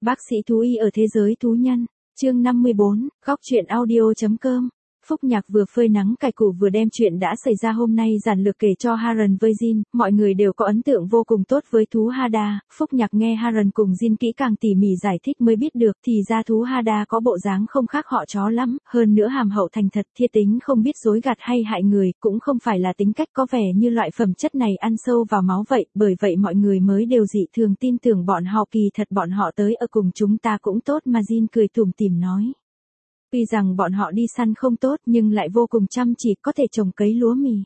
Bác sĩ thú y ở thế giới thú nhân, chương 54, góc chuyện audio.com. Phúc Nhạc vừa phơi nắng cải củ vừa đem chuyện đã xảy ra hôm nay giản lược kể cho Haran với Jin, mọi người đều có ấn tượng vô cùng tốt với thú Hada. Phúc Nhạc nghe Haran cùng Jin kỹ càng tỉ mỉ giải thích mới biết được thì ra thú Hada có bộ dáng không khác họ chó lắm, hơn nữa hàm hậu thành thật, thiệt tính không biết dối gạt hay hại người, cũng không phải là tính cách có vẻ như loại phẩm chất này ăn sâu vào máu vậy, bởi vậy mọi người mới đều dị thường tin tưởng bọn họ, kỳ thật bọn họ tới ở cùng chúng ta cũng tốt mà. Jin cười tủm tỉm nói. Tuy rằng bọn họ đi săn không tốt nhưng lại vô cùng chăm chỉ, có thể trồng cấy lúa mì.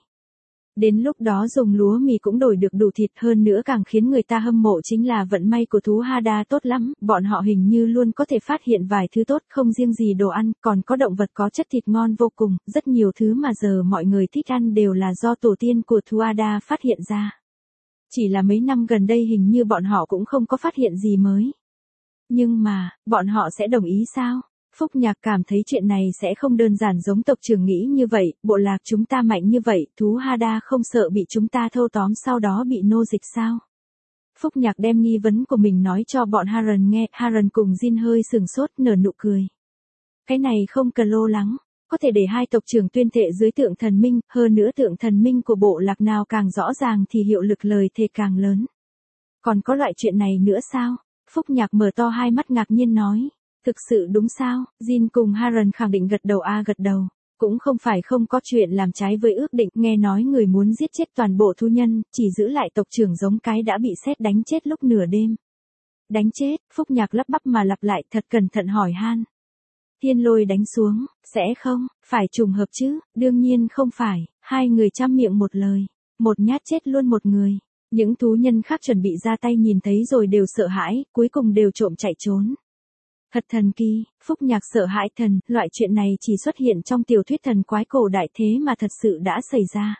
Đến lúc đó dùng lúa mì cũng đổi được đủ thịt, hơn nữa càng khiến người ta hâm mộ chính là vận may của thú Hada tốt lắm, bọn họ hình như luôn có thể phát hiện vài thứ tốt, không riêng gì đồ ăn, còn có động vật có chất thịt ngon vô cùng, rất nhiều thứ mà giờ mọi người thích ăn đều là do tổ tiên của thú Hada phát hiện ra. Chỉ là mấy năm gần đây hình như bọn họ cũng không có phát hiện gì mới. Nhưng mà, bọn họ sẽ đồng ý sao? Phúc Nhạc cảm thấy chuyện này sẽ không đơn giản giống tộc trưởng nghĩ như vậy, bộ lạc chúng ta mạnh như vậy, thú Hada không sợ bị chúng ta thâu tóm sau đó bị nô dịch sao? Phúc Nhạc đem nghi vấn của mình nói cho bọn Haran nghe, Haran cùng Jin hơi sừng sốt nở nụ cười. Cái này không cần lo lắng, có thể để hai tộc trưởng tuyên thệ dưới tượng thần minh, hơn nữa tượng thần minh của bộ lạc nào càng rõ ràng thì hiệu lực lời thề càng lớn. Còn có loại chuyện này nữa sao? Phúc Nhạc mở to hai mắt ngạc nhiên nói. Thực sự đúng sao? Jin cùng Haran khẳng định gật đầu gật đầu. Cũng không phải không có chuyện làm trái với ước định, nghe nói người muốn giết chết toàn bộ thú nhân, chỉ giữ lại tộc trưởng giống cái đã bị sét đánh chết lúc nửa đêm. Đánh chết? Phúc Nhạc lắp bắp mà lặp lại, thật cẩn thận hỏi han. Thiên lôi đánh xuống, sẽ không, phải trùng hợp chứ, đương nhiên không phải, hai người chăm miệng một lời, một nhát chết luôn một người. Những thú nhân khác chuẩn bị ra tay nhìn thấy rồi đều sợ hãi, cuối cùng đều trộm chạy trốn. Thật thần kỳ, Phúc Nhạc sợ hãi thần, loại chuyện này chỉ xuất hiện trong tiểu thuyết thần quái cổ đại thế mà thật sự đã xảy ra.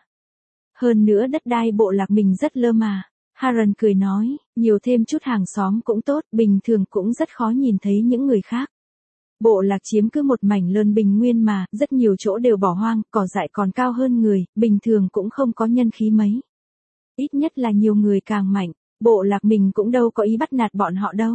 Hơn nữa đất đai bộ lạc mình rất lơ mà. Haran cười nói, nhiều thêm chút hàng xóm cũng tốt, bình thường cũng rất khó nhìn thấy những người khác. Bộ lạc chiếm cứ một mảnh lớn bình nguyên mà, rất nhiều chỗ đều bỏ hoang, cỏ dại còn cao hơn người, bình thường cũng không có nhân khí mấy. Ít nhất là nhiều người càng mạnh, bộ lạc mình cũng đâu có ý bắt nạt bọn họ đâu.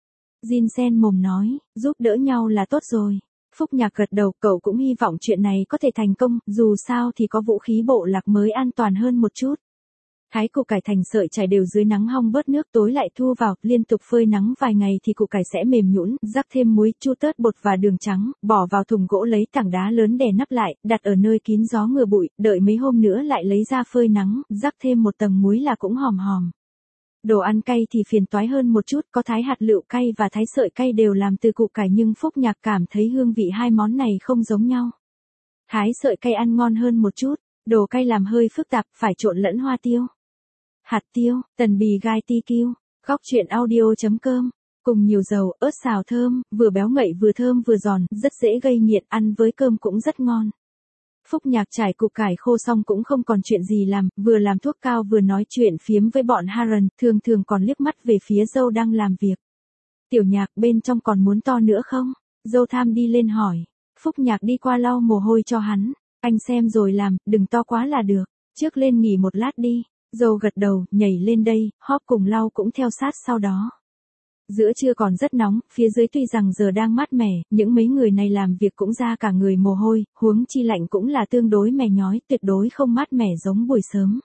Jin sen mồm nói, giúp đỡ nhau là tốt rồi. Phúc Nhạc gật đầu, cậu cũng hy vọng chuyện này có thể thành công, dù sao thì có vũ khí bộ lạc mới an toàn hơn một chút. Thái củ cải thành sợi trải đều dưới nắng hong bớt nước, tối lại thu vào, liên tục phơi nắng vài ngày thì củ cải sẽ mềm nhũn, rắc thêm muối, chu tớt, bột và đường trắng, bỏ vào thùng gỗ lấy tảng đá lớn đè nắp lại, đặt ở nơi kín gió ngừa bụi, đợi mấy hôm nữa lại lấy ra phơi nắng, rắc thêm một tầng muối là cũng hòm hòm. Đồ ăn cay thì phiền toái hơn một chút, có thái hạt lựu cay và thái sợi cay đều làm từ củ cải nhưng Phúc Nhạc cảm thấy hương vị hai món này không giống nhau. Thái sợi cay ăn ngon hơn một chút, đồ cay làm hơi phức tạp, phải trộn lẫn hoa tiêu, hạt tiêu, tần bì gai TQ, góc chuyện audio.com, cùng nhiều dầu, ớt xào thơm, vừa béo ngậy vừa thơm vừa giòn, rất dễ gây nghiện, ăn với cơm cũng rất ngon. Phúc Nhạc trải củ cải khô xong cũng không còn chuyện gì làm, vừa làm thuốc cao vừa nói chuyện phiếm với bọn Haran, thường thường còn liếc mắt về phía dâu đang làm việc. Tiểu Nhạc bên trong còn muốn to nữa không? Dâu tham đi lên hỏi. Phúc Nhạc đi qua lau mồ hôi cho hắn. Anh xem rồi làm, đừng to quá là được. Trước lên nghỉ một lát đi. Dâu gật đầu, nhảy lên đây, hóp cùng lau cũng theo sát sau đó. Giữa trưa còn rất nóng, phía dưới tuy rằng giờ đang mát mẻ, những mấy người này làm việc cũng ra cả người mồ hôi, huống chi lạnh cũng là tương đối mè nhói, tuyệt đối không mát mẻ giống buổi sớm.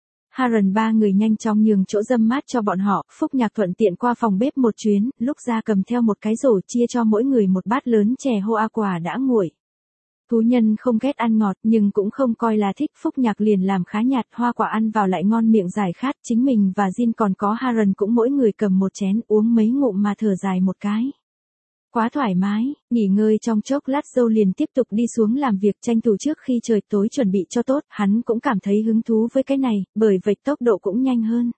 Haran ba người nhanh chóng nhường chỗ râm mát cho bọn họ, Phúc Nhạc thuận tiện qua phòng bếp một chuyến, lúc ra cầm theo một cái rổ chia cho mỗi người một bát lớn chè hoa quả đã nguội. Thú nhân không ghét ăn ngọt nhưng cũng không coi là thích, Phúc Nhạc liền làm khá nhạt, hoa quả ăn vào lại ngon miệng giải khát, chính mình và Jin còn có Haran cũng mỗi người cầm một chén uống mấy ngụm mà thở dài một cái. Quá thoải mái, nghỉ ngơi trong chốc lát dâu liền tiếp tục đi xuống làm việc tranh thủ trước khi trời tối chuẩn bị cho tốt, hắn cũng cảm thấy hứng thú với cái này, bởi vậy tốc độ cũng nhanh hơn.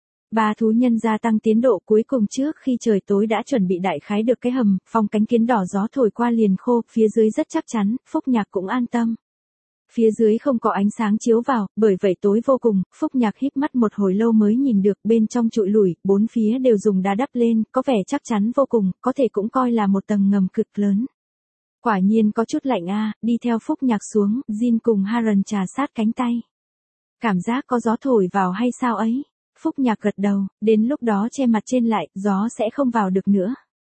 Ba thú nhân gia tăng tiến độ cuối cùng trước khi trời tối đã chuẩn bị đại khái được cái hầm, phong cánh kiến đỏ gió thổi qua liền khô, phía dưới rất chắc chắn, Phúc Nhạc cũng an tâm. Phía dưới không có ánh sáng chiếu vào, bởi vậy tối vô cùng, Phúc Nhạc híp mắt một hồi lâu mới nhìn được bên trong trụi lủi, bốn phía đều dùng đá đắp lên, có vẻ chắc chắn vô cùng, có thể cũng coi là một tầng ngầm cực lớn. Quả nhiên có chút lạnh đi theo Phúc Nhạc xuống, Jin cùng Haran trà sát cánh tay. Cảm giác có gió thổi vào hay sao ấy? Phúc Nhạc gật đầu, đến lúc đó che mặt trên lại, gió sẽ không vào được nữa.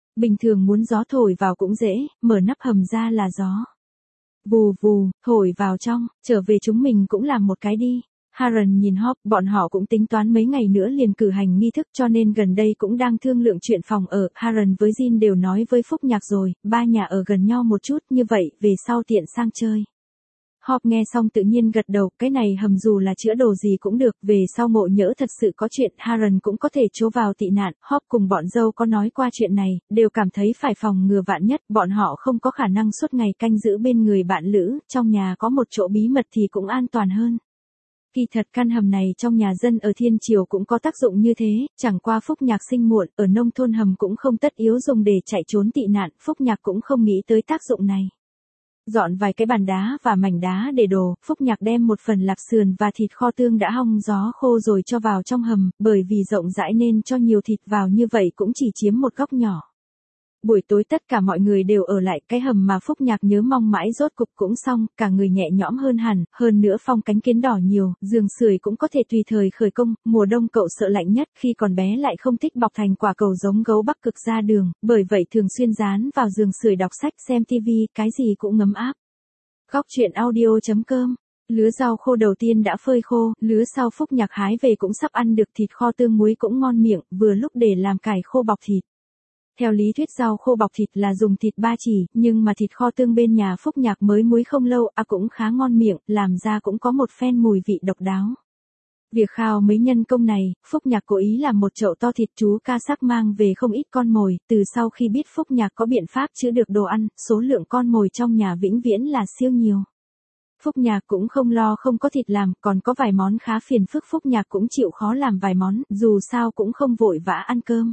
Bình thường muốn gió thổi vào cũng dễ, mở nắp hầm ra là gió. Vù vù, thổi vào trong, trở về chúng mình cũng làm một cái đi. Harren nhìn Hop, bọn họ cũng tính toán mấy ngày nữa liền cử hành nghi thức cho nên gần đây cũng đang thương lượng chuyện phòng ở. Harren với Jin đều nói với Phúc Nhạc rồi, ba nhà ở gần nhau một chút, như vậy về sau tiện sang chơi. Hop nghe xong tự nhiên gật đầu, cái này hầm dù là chữa đồ gì cũng được, về sau ngộ nhỡ thật sự có chuyện, Harren cũng có thể trốn vào tị nạn. Hop cùng bọn dâu có nói qua chuyện này, đều cảm thấy phải phòng ngừa vạn nhất, bọn họ không có khả năng suốt ngày canh giữ bên người bạn lữ, trong nhà có một chỗ bí mật thì cũng an toàn hơn. Kỳ thật căn hầm này trong nhà dân ở Thiên Triều cũng có tác dụng như thế, chẳng qua Phúc Nhạc sinh muộn, ở nông thôn hầm cũng không tất yếu dùng để chạy trốn tị nạn, Phúc Nhạc cũng không nghĩ tới tác dụng này. Dọn vài cái bàn đá và mảnh đá để đồ, Phúc Nhạc đem một phần lạp sườn và thịt kho tương đã hong gió khô rồi cho vào trong hầm, bởi vì rộng rãi nên cho nhiều thịt vào như vậy cũng chỉ chiếm một góc nhỏ. Buổi tối tất cả mọi người đều ở lại, cái hầm mà Phúc Nhạc nhớ mong mãi rốt cục cũng xong, cả người nhẹ nhõm hơn hẳn, hơn nữa phong cánh kiến đỏ nhiều, giường sưởi cũng có thể tùy thời khởi công, mùa đông cậu sợ lạnh nhất, khi còn bé lại không thích bọc thành quả cầu giống gấu Bắc Cực ra đường, bởi vậy thường xuyên dán vào giường sưởi đọc sách xem tivi, cái gì cũng ngấm áp. Góc truyện audio.com. Lứa rau khô đầu tiên đã phơi khô, lứa sau Phúc Nhạc hái về cũng sắp ăn được, thịt kho tương muối cũng ngon miệng, vừa lúc để làm cải khô bọc thịt. Theo lý thuyết rau khô bọc thịt là dùng thịt ba chỉ, nhưng mà thịt kho tương bên nhà Phúc Nhạc mới muối không lâu, cũng khá ngon miệng, làm ra cũng có một phen mùi vị độc đáo. Việc khao mấy nhân công này, Phúc Nhạc cố ý làm một chậu to thịt, chú ca sắc mang về không ít con mồi, từ sau khi biết Phúc Nhạc có biện pháp chữa được đồ ăn, số lượng con mồi trong nhà vĩnh viễn là siêu nhiều. Phúc Nhạc cũng không lo không có thịt làm, còn có vài món khá phiền phức, Phúc Nhạc cũng chịu khó làm vài món, dù sao cũng không vội vã ăn cơm.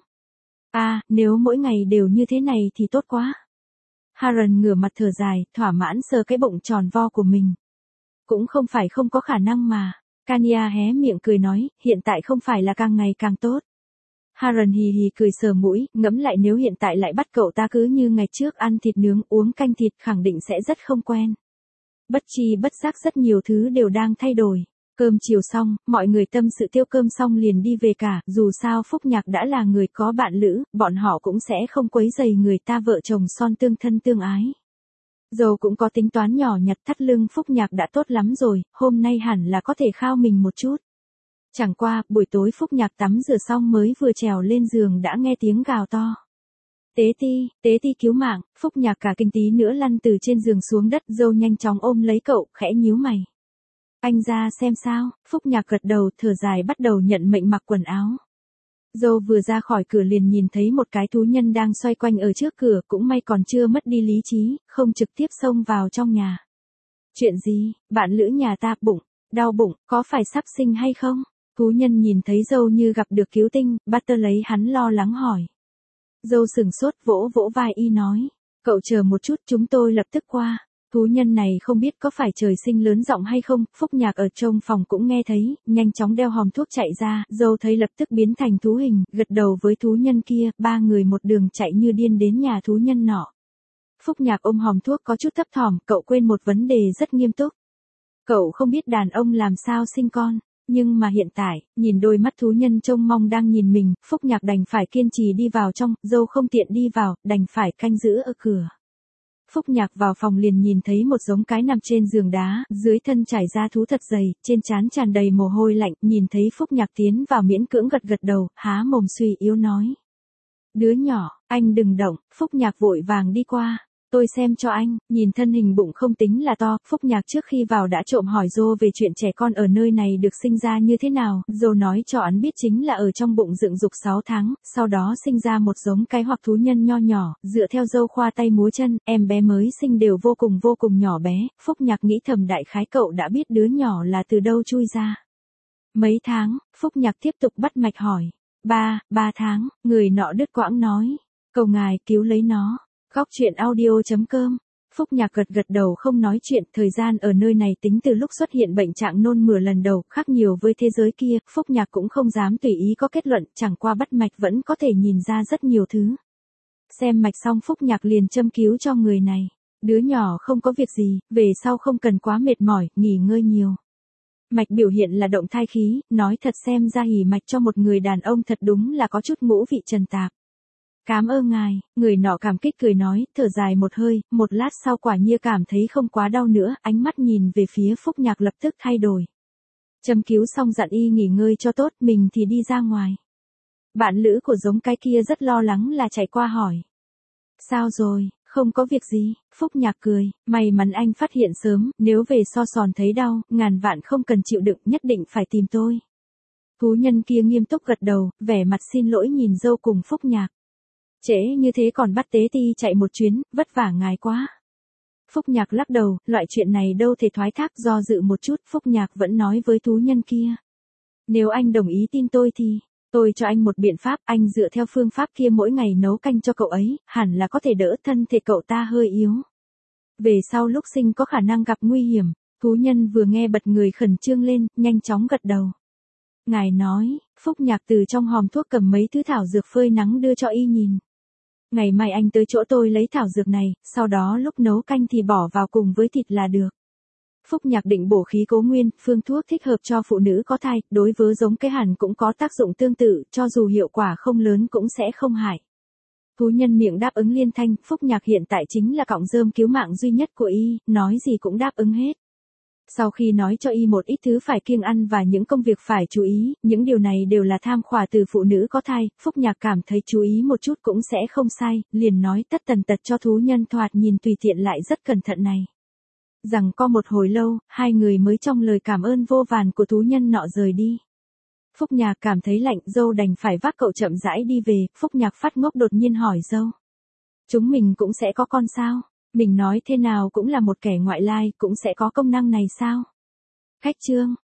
Nếu mỗi ngày đều như thế này thì tốt quá. Harren ngửa mặt thở dài, thỏa mãn sờ cái bụng tròn vo của mình. Cũng không phải không có khả năng mà. Kanya hé miệng cười nói, hiện tại không phải là càng ngày càng tốt. Harren hì hì cười sờ mũi, ngẫm lại nếu hiện tại lại bắt cậu ta cứ như ngày trước ăn thịt nướng uống canh thịt khẳng định sẽ rất không quen. Bất chi bất giác rất nhiều thứ đều đang thay đổi. Cơm chiều xong, mọi người tâm sự tiêu cơm xong liền đi về cả, dù sao Phúc Nhạc đã là người có bạn lữ, bọn họ cũng sẽ không quấy rầy người ta vợ chồng son tương thân tương ái. Dâu cũng có tính toán nhỏ nhặt, thắt lưng Phúc Nhạc đã tốt lắm rồi, hôm nay hẳn là có thể khao mình một chút. Chẳng qua, buổi tối Phúc Nhạc tắm rửa xong mới vừa trèo lên giường đã nghe tiếng gào to. Tế ti cứu mạng, Phúc Nhạc cả kinh tí nữa lăn từ trên giường xuống đất, dâu nhanh chóng ôm lấy cậu, khẽ nhíu mày. Anh ra xem sao, Phúc Nhạc gật đầu, thở dài bắt đầu nhận mệnh mặc quần áo. Dâu vừa ra khỏi cửa liền nhìn thấy một cái thú nhân đang xoay quanh ở trước cửa, cũng may còn chưa mất đi lý trí, không trực tiếp xông vào trong nhà. Chuyện gì, bạn lữ nhà ta, đau bụng, có phải sắp sinh hay không? Thú nhân nhìn thấy dâu như gặp được cứu tinh, Butter lấy hắn lo lắng hỏi. Dâu sừng sốt vỗ vỗ vai y nói, cậu chờ một chút chúng tôi lập tức qua. Thú nhân này không biết có phải trời sinh lớn giọng hay không, Phúc Nhạc ở trong phòng cũng nghe thấy, nhanh chóng đeo hòm thuốc chạy ra, dâu thấy lập tức biến thành thú hình, gật đầu với thú nhân kia, ba người một đường chạy như điên đến nhà thú nhân nọ. Phúc Nhạc ôm hòm thuốc có chút thấp thỏm, cậu quên một vấn đề rất nghiêm túc. Cậu không biết đàn ông làm sao sinh con, nhưng mà hiện tại, nhìn đôi mắt thú nhân trông mong đang nhìn mình, Phúc Nhạc đành phải kiên trì đi vào trong, dâu không tiện đi vào, đành phải canh giữ ở cửa. Phúc Nhạc vào phòng liền nhìn thấy một giống cái nằm trên giường đá, dưới thân trải da thú thật dày, trên trán tràn đầy mồ hôi lạnh, nhìn thấy Phúc Nhạc tiến vào miễn cưỡng gật gật đầu, há mồm suy yếu nói. Đứa nhỏ, anh đừng động, Phúc Nhạc vội vàng đi qua. Tôi xem cho anh, nhìn thân hình bụng không tính là to, Phúc Nhạc trước khi vào đã trộm hỏi Dô về chuyện trẻ con ở nơi này được sinh ra như thế nào, Dô nói cho hắn biết chính là ở trong bụng dựng dục 6 tháng, sau đó sinh ra một giống cái hoặc thú nhân nho nhỏ, dựa theo Dô khoa tay múa chân, em bé mới sinh đều vô cùng nhỏ bé, Phúc Nhạc nghĩ thầm đại khái cậu đã biết đứa nhỏ là từ đâu chui ra. Mấy tháng, Phúc Nhạc tiếp tục bắt mạch hỏi. 3 tháng, người nọ đứt quãng nói. Cầu ngài cứu lấy nó. Góc truyện audio.com. Phúc Nhạc gật đầu không nói chuyện, thời gian ở nơi này tính từ lúc xuất hiện bệnh trạng nôn mửa lần đầu, khác nhiều với thế giới kia, Phúc Nhạc cũng không dám tùy ý có kết luận, chẳng qua bắt mạch vẫn có thể nhìn ra rất nhiều thứ. Xem mạch xong Phúc Nhạc liền châm cứu cho người này. Đứa nhỏ không có việc gì, về sau không cần quá mệt mỏi, nghỉ ngơi nhiều. Mạch biểu hiện là động thai khí, nói thật xem ra hỉ mạch cho một người đàn ông thật đúng là có chút ngũ vị trần tạp. Cám ơn ngài, người nọ cảm kích cười nói, thở dài một hơi, một lát sau quả nhiên cảm thấy không quá đau nữa, ánh mắt nhìn về phía Phúc Nhạc lập tức thay đổi. Châm cứu xong dặn y nghỉ ngơi cho tốt, mình thì đi ra ngoài. Bạn lữ của giống cái kia rất lo lắng là chạy qua hỏi. Sao rồi, không có việc gì, Phúc Nhạc cười, may mắn anh phát hiện sớm, nếu về so sòn thấy đau, ngàn vạn không cần chịu đựng, nhất định phải tìm tôi. Thú nhân kia nghiêm túc gật đầu, vẻ mặt xin lỗi nhìn dâu cùng Phúc Nhạc. Trễ như thế còn bắt tế ti chạy một chuyến, vất vả ngài quá. Phúc Nhạc lắc đầu, loại chuyện này đâu thể thoái thác, do dự một chút, Phúc Nhạc vẫn nói với thú nhân kia. Nếu anh đồng ý tin tôi thì, tôi cho anh một biện pháp, anh dựa theo phương pháp kia mỗi ngày nấu canh cho cậu ấy, hẳn là có thể đỡ thân thể cậu ta hơi yếu. Về sau lúc sinh có khả năng gặp nguy hiểm, thú nhân vừa nghe bật người khẩn trương lên, nhanh chóng gật đầu. Ngài nói, Phúc Nhạc từ trong hòm thuốc cầm mấy thứ thảo dược phơi nắng đưa cho y nhìn. Ngày mai anh tới chỗ tôi lấy thảo dược này, sau đó lúc nấu canh thì bỏ vào cùng với thịt là được. Phúc Nhạc định bổ khí cố nguyên, phương thuốc thích hợp cho phụ nữ có thai, đối với giống cái hẳn cũng có tác dụng tương tự, cho dù hiệu quả không lớn cũng sẽ không hại. Thú nhân miệng đáp ứng liên thanh, Phúc Nhạc hiện tại chính là cọng rơm cứu mạng duy nhất của y, nói gì cũng đáp ứng hết. Sau khi nói cho y một ít thứ phải kiêng ăn và những công việc phải chú ý, những điều này đều là tham khảo từ phụ nữ có thai, Phúc Nhạc cảm thấy chú ý một chút cũng sẽ không sai, liền nói tất tần tật cho thú nhân thoạt nhìn tùy tiện lại rất cẩn thận này. Rằng có một hồi lâu, hai người mới trong lời cảm ơn vô vàn của thú nhân nọ rời đi. Phúc Nhạc cảm thấy lạnh, dâu đành phải vác cậu chậm rãi đi về, Phúc Nhạc phát ngốc đột nhiên hỏi dâu. Chúng mình cũng sẽ có con sao? Mình nói thế nào cũng là một kẻ ngoại lai, cũng sẽ có công năng này sao? Khách trương,